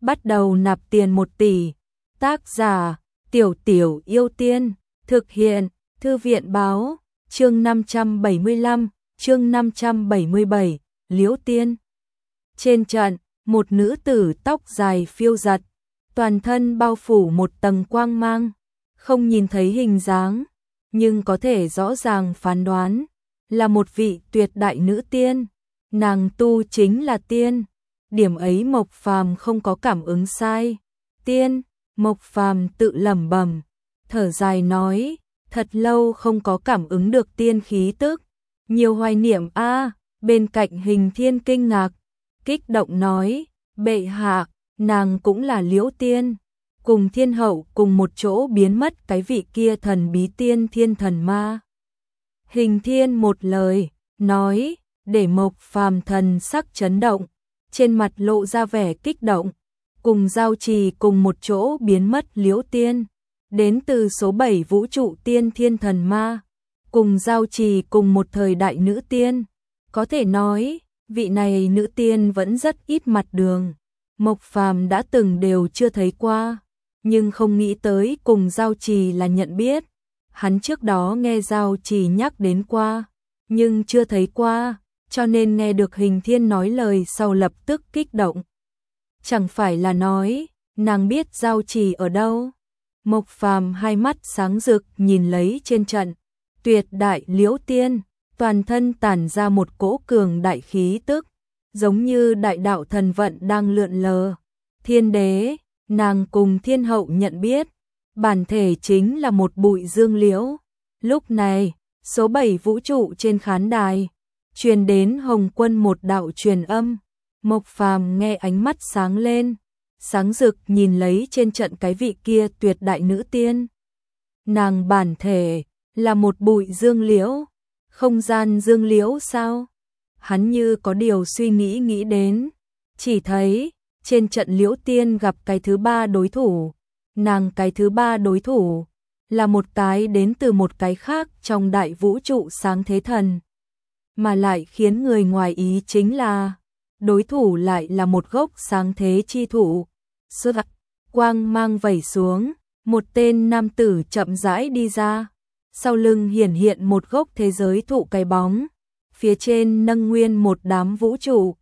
bắt đầu nạp tiền 1 tỷ. Tác giả Tiểu Tiểu Yêu Tiên. Thực hiện Thư viện báo. Chương 575, chương 577, Liễu Tiên. Trên trận, một nữ tử tóc dài phiêu giật, toàn thân bao phủ một tầng quang mang, không nhìn thấy hình dáng, nhưng có thể rõ ràng phán đoán, là một vị tuyệt đại nữ tiên. Nàng tu chính là tiên, điểm ấy Mộc Phàm không có cảm ứng sai. Tiên, Mộc Phàm tự lẩm bẩm, thở dài nói, thật lâu không có cảm ứng được tiên khí tức, nhiều hoài niệm a. Bên cạnh Hình Thiên kinh ngạc, kích động nói, bệ hạ, nàng cũng là Liễu Tiên, cùng Thiên hậu cùng một chỗ biến mất cái vị kia thần bí tiên Thiên Thần Ma. Hình Thiên một lời nói, để Mộc Phàm thần sắc chấn động, trên mặt lộ ra vẻ kích động, cùng Giao Trì cùng một chỗ biến mất Liễu Tiên, đến từ số 7 vũ trụ tiên Thiên Thần Ma, cùng Giao Trì cùng một thời đại nữ tiên. Có thể nói, vị này nữ tiên vẫn rất ít mặt đường, Mộc Phàm đã từng đều chưa thấy qua, nhưng không nghĩ tới cùng Giao Trì là nhận biết. Hắn trước đó nghe Giao Trì nhắc đến qua, nhưng chưa thấy qua, cho nên nghe được Hình Thiên nói lời sau lập tức kích động. Chẳng phải là nói, nàng biết Giao Trì ở đâu? Mộc Phàm hai mắt sáng rực nhìn lấy trên trận, tuyệt đại Liễu Tiên, toàn thân tản ra một cỗ cường đại khí tức, giống như đại đạo thần vận đang lượn lờ. Thiên đế, nàng cùng Thiên hậu nhận biết, bản thể chính là một bụi dương liễu. Lúc này, số 7 vũ trụ trên khán đài, truyền đến Hồng Quân một đạo truyền âm. Mộc Phàm nghe ánh mắt sáng lên, sáng rực nhìn lấy trên trận cái vị kia tuyệt đại nữ tiên. Nàng bản thể là một bụi dương liễu, không gian dương liễu sao? Hắn như có điều suy nghĩ đến, chỉ thấy trên trận Liễu Tiên gặp cái thứ 3 đối thủ, nàng cái thứ 3 đối thủ là một cái đến từ một cái khác trong đại vũ trụ sáng thế thần, mà lại khiến người ngoài ý chính là đối thủ lại là một gốc sáng thế chi thụ. Xuất quang mang vẩy xuống, một tên nam tử chậm rãi đi ra, sau lưng hiển hiện một gốc thế giới thụ cái bóng, phía trên nâng nguyên một đám vũ trụ.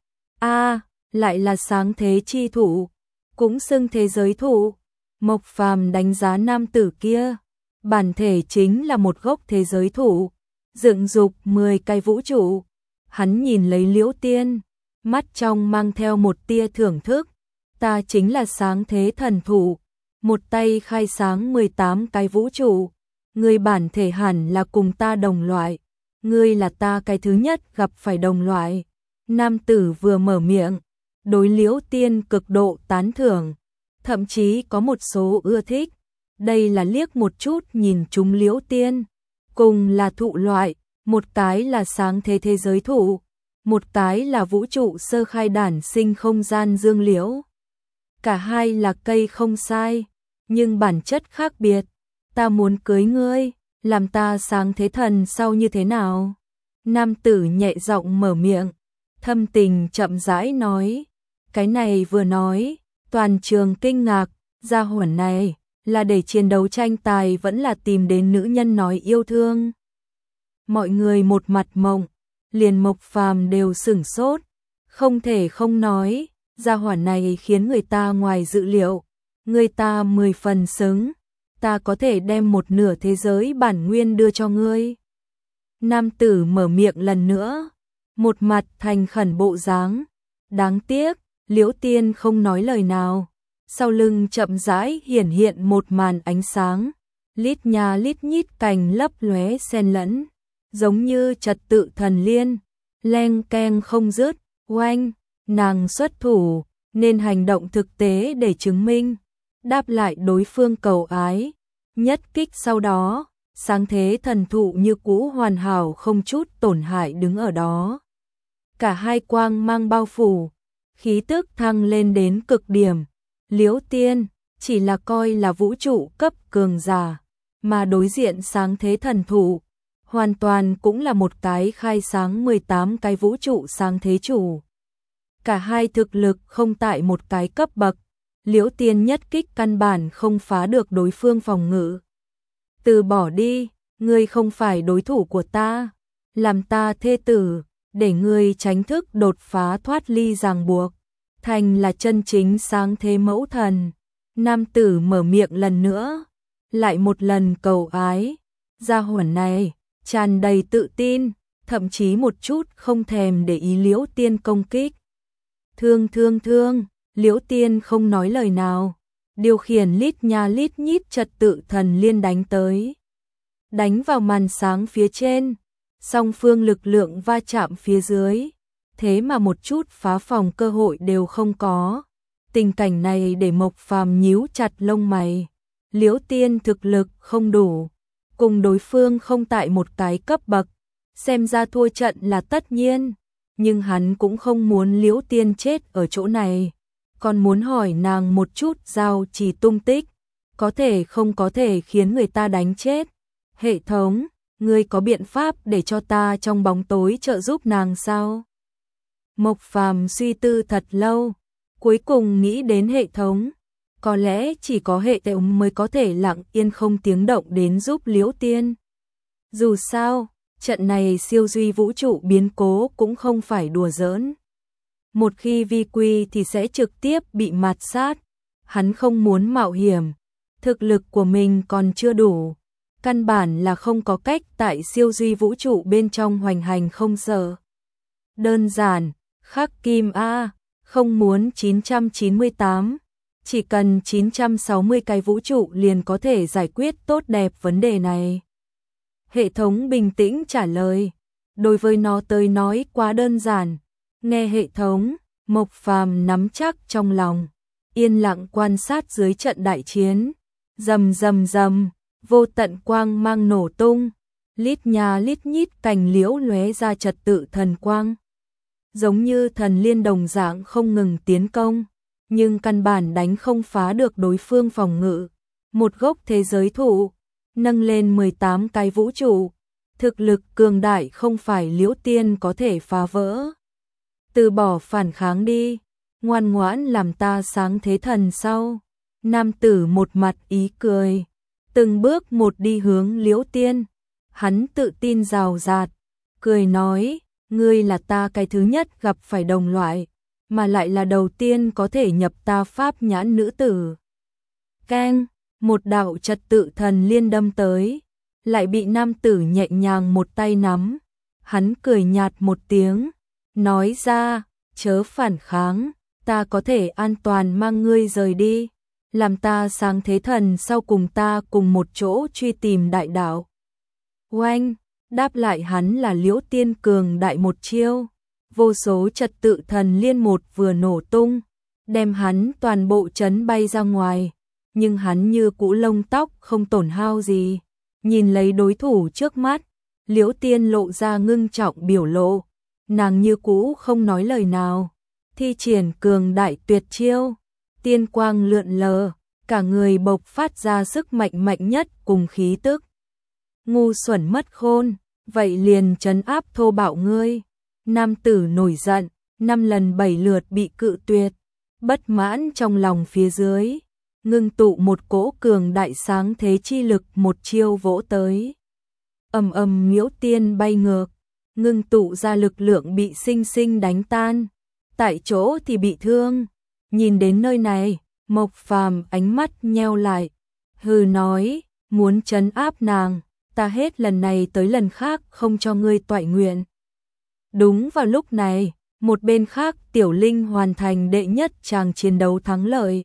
Lại là sáng thế chi thụ, cũng xưng thế giới thụ. Mộc Phàm đánh giá nam tử kia, bản thể chính là một gốc thế giới thụ, dựng dục 10 cái vũ trụ. Hắn nhìn lấy Liễu Tiên, mắt trong mang theo một tia thưởng thức, ta chính là sáng thế thần thụ, một tay khai sáng 18 cái vũ trụ, ngươi bản thể hẳn là cùng ta đồng loại, ngươi là ta cái thứ nhất gặp phải đồng loại. Nam tử vừa mở miệng, đối Liễu Tiên cực độ tán thưởng, thậm chí có một số ưa thích. Đây là liếc một chút nhìn chúng Liễu Tiên, cùng là thụ loại, một cái là sáng thế thế giới thụ, một cái là vũ trụ sơ khai đản sinh không gian dương liễu. Cả hai là cây không sai, nhưng bản chất khác biệt. Ta muốn cưới ngươi, làm ta sáng thế thần sau như thế nào? Nam tử nhẹ giọng mở miệng, thâm tình chậm rãi nói. Cái này vừa nói, toàn trường kinh ngạc, gia hỏa này là để chiến đấu tranh tài vẫn là tìm đến nữ nhân nói yêu thương. Mọi người một mặt mộng, liền Mộc Phàm đều sửng sốt, không thể không nói, gia hỏa này khiến người ta ngoài dự liệu, người ta 10 phần xứng, ta có thể đem một nửa thế giới bản nguyên đưa cho ngươi. Nam tử mở miệng lần nữa, một mặt thành khẩn bộ dáng, đáng tiếc, Liễu Tiên không nói lời nào, sau lưng chậm rãi hiển hiện một màn ánh sáng, lít nha lít nhít cành lấp lóe xen lẫn, giống như trật tự thần liên, leng keng không dứt. Oanh, nàng xuất thủ, nên hành động thực tế để chứng minh, đáp lại đối phương cầu ái. Nhất kích sau đó, sáng thế thần thụ như cũ hoàn hảo không chút tổn hại đứng ở đó. Cả hai quang mang bao phủ, khí tức thăng lên đến cực điểm. Liễu Tiên chỉ là coi là vũ trụ cấp cường giả, mà đối diện sáng thế thần thụ hoàn toàn cũng là một cái khai sáng 18 cái vũ trụ sáng thế chủ. Cả hai thực lực không tại một cái cấp bậc, Liễu Tiên nhất kích căn bản không phá được đối phương phòng ngự. Từ bỏ đi, ngươi không phải đối thủ của ta, làm ta thê tử, để ngươi tránh thức đột phá thoát ly ràng buộc, thành là chân chính sáng thế mẫu thần. Nam tử mở miệng lần nữa, lại một lần cầu ái, gia hỏa này tràn đầy tự tin, thậm chí một chút không thèm để ý Liễu Tiên công kích. Thương, Liễu Tiên không nói lời nào, điều khiển lít nha lít nhít trật tự thần liên đánh tới. Đánh vào màn sáng phía trên, song phương lực lượng va chạm phía dưới, thế mà một chút phá phòng cơ hội đều không có. Tình cảnh này để Mộc Phàm nhíu chặt lông mày. Liễu Tiên thực lực không đủ, cùng đối phương không tại một cái cấp bậc, xem ra thua trận là tất nhiên, nhưng hắn cũng không muốn Liễu Tiên chết ở chỗ này, còn muốn hỏi nàng một chút giao chỉ tung tích, có thể không có thể khiến người ta đánh chết. Hệ thống, ngươi có biện pháp để cho ta trong bóng tối trợ giúp nàng sao? Mộc Phàm suy tư thật lâu, cuối cùng nghĩ đến hệ thống, có lẽ chỉ có hệ thống mới có thể lặng yên không tiếng động đến giúp Liễu Tiên. Dù sao, trận này siêu duy vũ trụ biến cố cũng không phải đùa giỡn. Một khi vi quy thì sẽ trực tiếp bị mạt sát, hắn không muốn mạo hiểm, thực lực của mình còn chưa đủ, căn bản là không có cách tại siêu duy vũ trụ bên trong hoành hành không sợ. Đơn giản, khắc kim A, không muốn 998, chỉ cần 960 cái vũ trụ liền có thể giải quyết tốt đẹp vấn đề này. Hệ thống bình tĩnh trả lời, đối với nó tới nói quá đơn giản. Nghe hệ thống, Mộc Phàm nắm chắc trong lòng, yên lặng quan sát dưới trận đại chiến. Rầm rầm rầm, vô tận quang mang nổ tung, lít nha lít nhít cành liễu lóe ra trật tự thần quang. Giống như thần liên đồng dạng không ngừng tiến công, nhưng căn bản đánh không phá được đối phương phòng ngự. Một gốc thế giới thụ, nâng lên 18 cái vũ trụ, thực lực cường đại không phải Liễu Tiên có thể phá vỡ. Từ bỏ phản kháng đi, ngoan ngoãn làm ta sáng thế thần sau. Nam tử một mặt ý cười, từng bước một đi hướng Liễu Tiên. Hắn tự tin rào rạt, cười nói, ngươi là ta cái thứ nhất gặp phải đồng loại, mà lại là đầu tiên có thể nhập ta pháp nhãn nữ tử. Keng, một đạo trật tự thần liên đâm tới, lại bị nam tử nhẹ nhàng một tay nắm. Hắn cười nhạt một tiếng, nói ra, chớ phản kháng, ta có thể an toàn mang ngươi rời đi, làm ta sáng thế thần sau cùng ta cùng một chỗ truy tìm đại đạo. Oanh, đáp lại hắn là Liễu Tiên cường đại một chiêu, vô số trật tự thần liên một vừa nổ tung, đem hắn toàn bộ chấn bay ra ngoài, nhưng hắn như cũ lông tóc không tổn hao gì. Nhìn lấy đối thủ trước mắt, Liễu Tiên lộ ra ngưng trọng biểu lộ, nàng như cũ không nói lời nào, thi triển cường đại tuyệt chiêu, tiên quang lượn lờ, cả người bộc phát ra sức mạnh mạnh nhất cùng khí tức. Ngu xuẩn mất khôn, vậy liền trấn áp thô bạo ngươi. Nam tử nổi giận, 5 lần 7 lượt bị cự tuyệt, bất mãn trong lòng phía dưới, ngưng tụ một cỗ cường đại sáng thế chi lực một chiêu vỗ tới. Ầm ầm, Liễu Tiên bay ngược, ngưng tụ ra lực lượng bị sinh sinh đánh tan, tại chỗ thì bị thương. Nhìn đến nơi này, Mộc Phàm ánh mắt nheo lại, hừ nói, muốn trấn áp nàng, ta hết lần này tới lần khác không cho ngươi toại nguyện. Đúng vào lúc này, một bên khác Tiểu Linh hoàn thành đệ nhất tràng chiến đấu thắng lợi.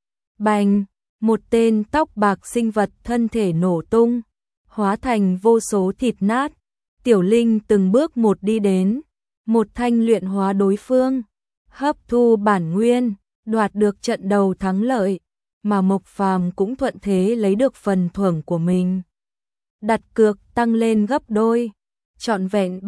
Bành, một tên tóc bạc sinh vật thân thể nổ tung, hóa thành vô số thịt nát. Tiểu Linh từng bước một đi đến, một thanh luyện hóa đối phương, hấp thu bản nguyên, đoạt được trận đầu thắng lợi, mà Mộc Phàm cũng thuận thế lấy được phần thưởng của mình. Đặt cược tăng lên gấp đôi, trọn vẹn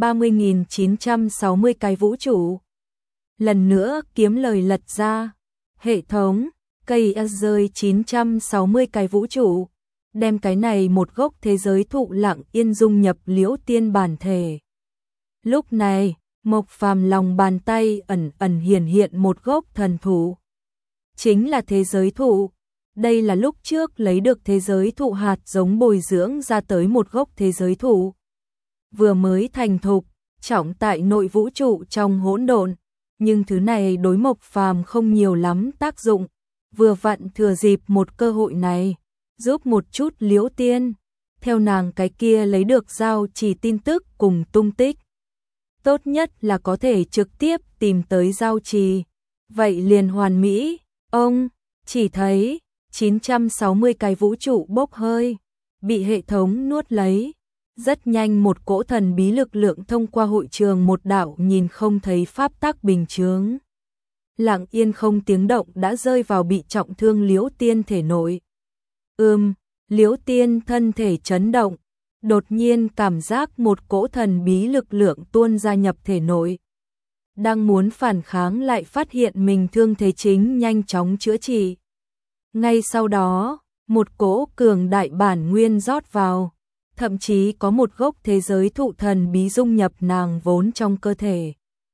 30.960 cái vũ trụ. Lần nữa kiếm lời lật ra, hệ thống, cây rơi 960 cái vũ trụ, đem cái này một gốc thế giới thụ lặng yên dung nhập Liễu Tiên bản thể. Lúc này, Mộc Phàm lòng bàn tay ẩn ẩn hiển hiện một gốc thần thụ. chính là thế giới thụ. Đây là lúc trước lấy được thế giới thụ hạt giống bồi dưỡng ra tới một gốc thế giới thụ. Vừa mới thành thục, trọng tại nội vũ trụ trong hỗn độn, nhưng thứ này đối Mộc Phàm không nhiều lắm tác dụng, vừa vặn thừa dịp một cơ hội này, giúp một chút Liễu Tiên, theo nàng cái kia lấy được giao chỉ tin tức cùng tung tích. Tốt nhất là có thể trực tiếp tìm tới giao trì, vậy liền hoàn mỹ. Ông chỉ thấy 960 cái vũ trụ bốc hơi, bị hệ thống nuốt lấy. Rất nhanh một cỗ thần bí lực lượng thông qua hội trường một đạo nhìn không thấy pháp tắc bình chướng. Lặng yên không tiếng động đã rơi vào bị trọng thương Liễu Tiên thể nội. Liễu Tiên thân thể chấn động, đột nhiên cảm giác một cỗ thần bí lực lượng tuôn ra nhập thể nội. Đang muốn phản kháng lại phát hiện mình thương thế chính nhanh chóng chữa trị. Ngay sau đó, một cỗ cường đại bản nguyên rót vào, thậm chí có một gốc thế giới thụ thần bí dung nhập nàng vốn trong cơ thể.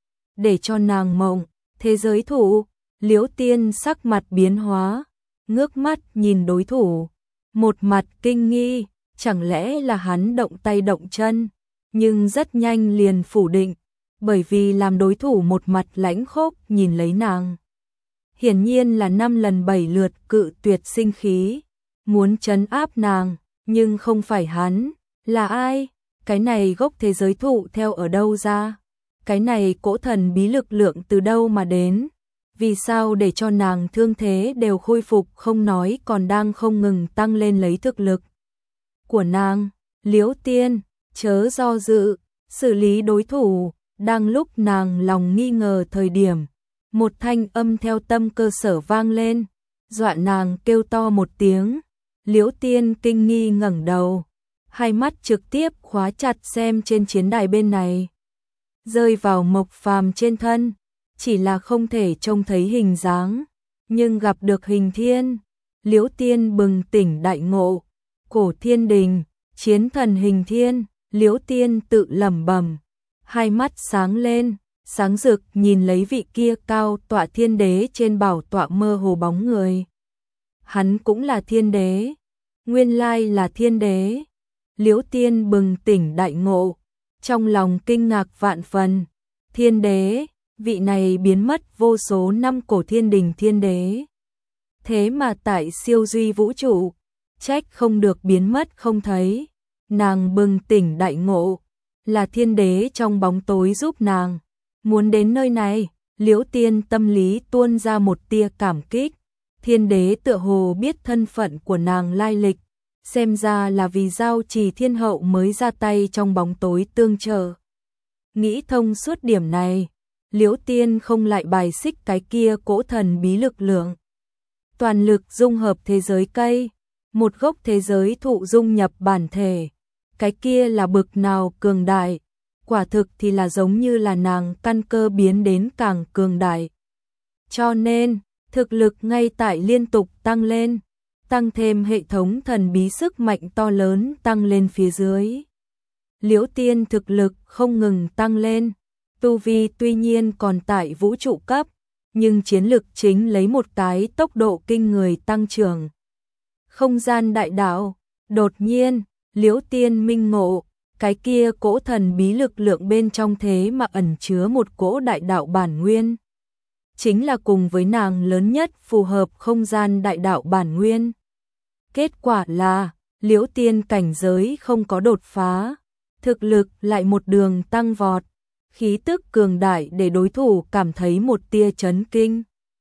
Để cho nàng mộng, thế giới thụ, Liễu Tiên sắc mặt biến hóa, ngước mắt nhìn đối thủ, một mặt kinh nghi, chẳng lẽ là hắn động tay động chân, nhưng rất nhanh liền phủ định, bởi vì làm đối thủ một mặt lãnh khốc nhìn lấy nàng. Hiển nhiên là 5 lần 7 lượt cự tuyệt sinh khí, muốn trấn áp nàng, nhưng không phải hắn, là ai? Cái này gốc thế giới thụ theo ở đâu ra? Cái này cỗ thần bí lực lượng từ đâu mà đến? Vì sao để cho nàng thương thế đều khôi phục không nói còn đang không ngừng tăng lên lấy thực lực của nàng? Liễu Tiên, chớ do dự, xử lý đối thủ. Đang lúc nàng lòng nghi ngờ thời điểm, một thanh âm theo tâm cơ sở vang lên, dọa nàng kêu to một tiếng. Liễu Tiên kinh nghi ngẩng đầu, hai mắt trực tiếp khóa chặt xem trên chiến đài bên này, rơi vào Mộc Phàm trên thân, chỉ là không thể trông thấy hình dáng, nhưng gặp được hình thiên. Liễu Tiên bừng tỉnh đại ngộ, cổ thiên đình, chiến thần hình thiên. Liễu Tiên tự lẩm bẩm, hai mắt sáng lên, sáng rực nhìn lấy vị kia cao tọa thiên đế trên bảo tọa mơ hồ bóng người. Hắn cũng là thiên đế, nguyên lai là thiên đế. Liễu Tiên bừng tỉnh đại ngộ, trong lòng kinh ngạc vạn phần. Thiên đế, vị này biến mất vô số năm cổ thiên đình thiên đế. Thế mà tại siêu duy vũ trụ, trách không được biến mất không thấy. Nàng bừng tỉnh đại ngộ, là thiên đế trong bóng tối giúp nàng. Muốn đến nơi này, Liễu Tiên tâm lý tuôn ra một tia cảm kích. Thiên đế tựa hồ biết thân phận của nàng lai lịch, xem ra là vì giao trì thiên hậu mới ra tay trong bóng tối tương trợ. Nghĩ thông suốt điểm này, Liễu Tiên không lại bài xích cái kia cỗ thần bí lực lượng. Toàn lực dung hợp thế giới cây, một gốc thế giới thụ dung nhập bản thể. Cái kia là bực nào cường đại, quả thực thì là giống như là nàng căn cơ biến đến càng cường đại. Cho nên, thực lực ngay tại liên tục tăng lên, tăng thêm hệ thống thần bí sức mạnh to lớn tăng lên phía dưới. Liễu Tiên thực lực không ngừng tăng lên, tu vi tuy nhiên còn tại vũ trụ cấp, nhưng chiến lực chính lấy một cái tốc độ kinh người tăng trưởng. Không gian đại đạo, đột nhiên, Liễu Tiên minh ngộ, cái kia cỗ thần bí lực lượng bên trong thế mà ẩn chứa một cỗ đại đạo bản nguyên. Chính là cùng với nàng lớn nhất phù hợp không gian đại đạo bản nguyên. Kết quả là, Liễu Tiên cảnh giới không có đột phá, thực lực lại một đường tăng vọt, khí tức cường đại để đối thủ cảm thấy một tia chấn kinh.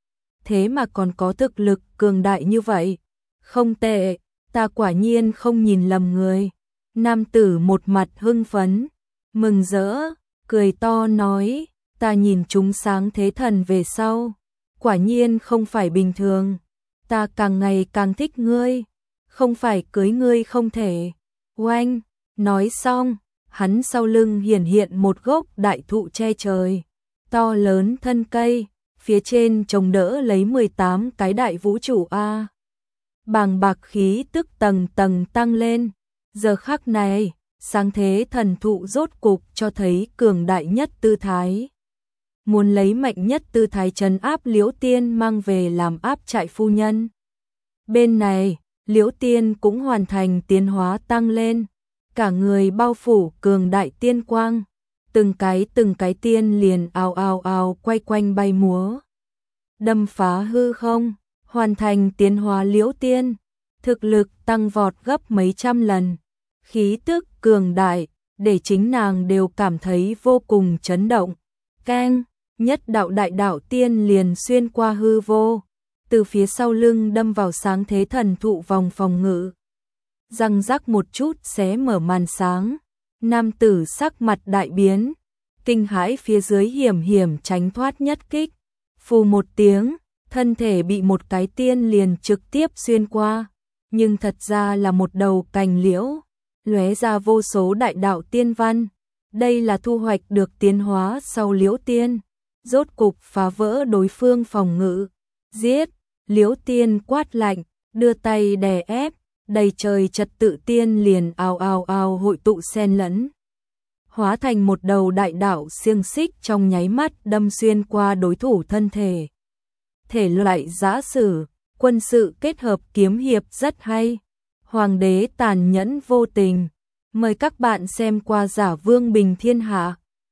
Thế mà còn có thực lực cường đại như vậy, không tệ, ta quả nhiên không nhìn lầm người. Nam tử một mặt hưng phấn, mừng rỡ, cười to nói, ta nhìn chúng sáng thế thần về sau, quả nhiên không phải bình thường, ta càng ngày càng thích ngươi, không phải cưới ngươi không thể. Oanh, nói xong, hắn sau lưng hiển hiện một gốc đại thụ che trời, to lớn thân cây, phía trên trồng đỡ lấy 18 cái đại vũ trụ A. Bàng bạc khí tức tầng tầng tăng lên, giờ khắc này, sáng thế thần thụ rốt cục cho thấy cường đại nhất tư thái. muốn lấy mạnh nhất tư thái trấn áp Liễu Tiên mang về làm áp trại phu nhân. Bên này, Liễu Tiên cũng hoàn thành tiến hóa tăng lên, cả người bao phủ cường đại tiên quang, từng cái tiên liền ào ào ào quay quanh bay múa, đâm phá hư không, hoàn thành tiến hóa Liễu Tiên, thực lực tăng vọt gấp mấy trăm lần, khí tức cường đại, để chính nàng đều cảm thấy vô cùng chấn động. Keng, nhất đạo đại đạo tiên liền xuyên qua hư vô, từ phía sau lưng đâm vào sáng thế thần thụ vòng phòng ngự. Răng rắc một chút xé mở màn sáng, nam tử sắc mặt đại biến, kinh hãi phía dưới hiểm hiểm tránh thoát nhất kích. Phù một tiếng, thân thể bị một cái tiên liền trực tiếp xuyên qua, nhưng thật ra là một đầu cành liễu, lóe ra vô số đại đạo tiên văn. Đây là thu hoạch được tiến hóa sau Liễu Tiên, rốt cục phá vỡ đối phương phòng ngự. Giết! Liễu Tiên quát lạnh, đưa tay đè ép, đầy trời trật tự tiên liền ào ào ào hội tụ xen lẫn, hóa thành một đầu đại đạo xiềng xích trong nháy mắt đâm xuyên qua đối thủ thân thể. Thể loại giã sử, quân sự kết hợp kiếm hiệp rất hay. Hoàng đế tàn nhẫn vô tình. Mời các bạn xem qua Giả Vương Bình Thiên Hạ.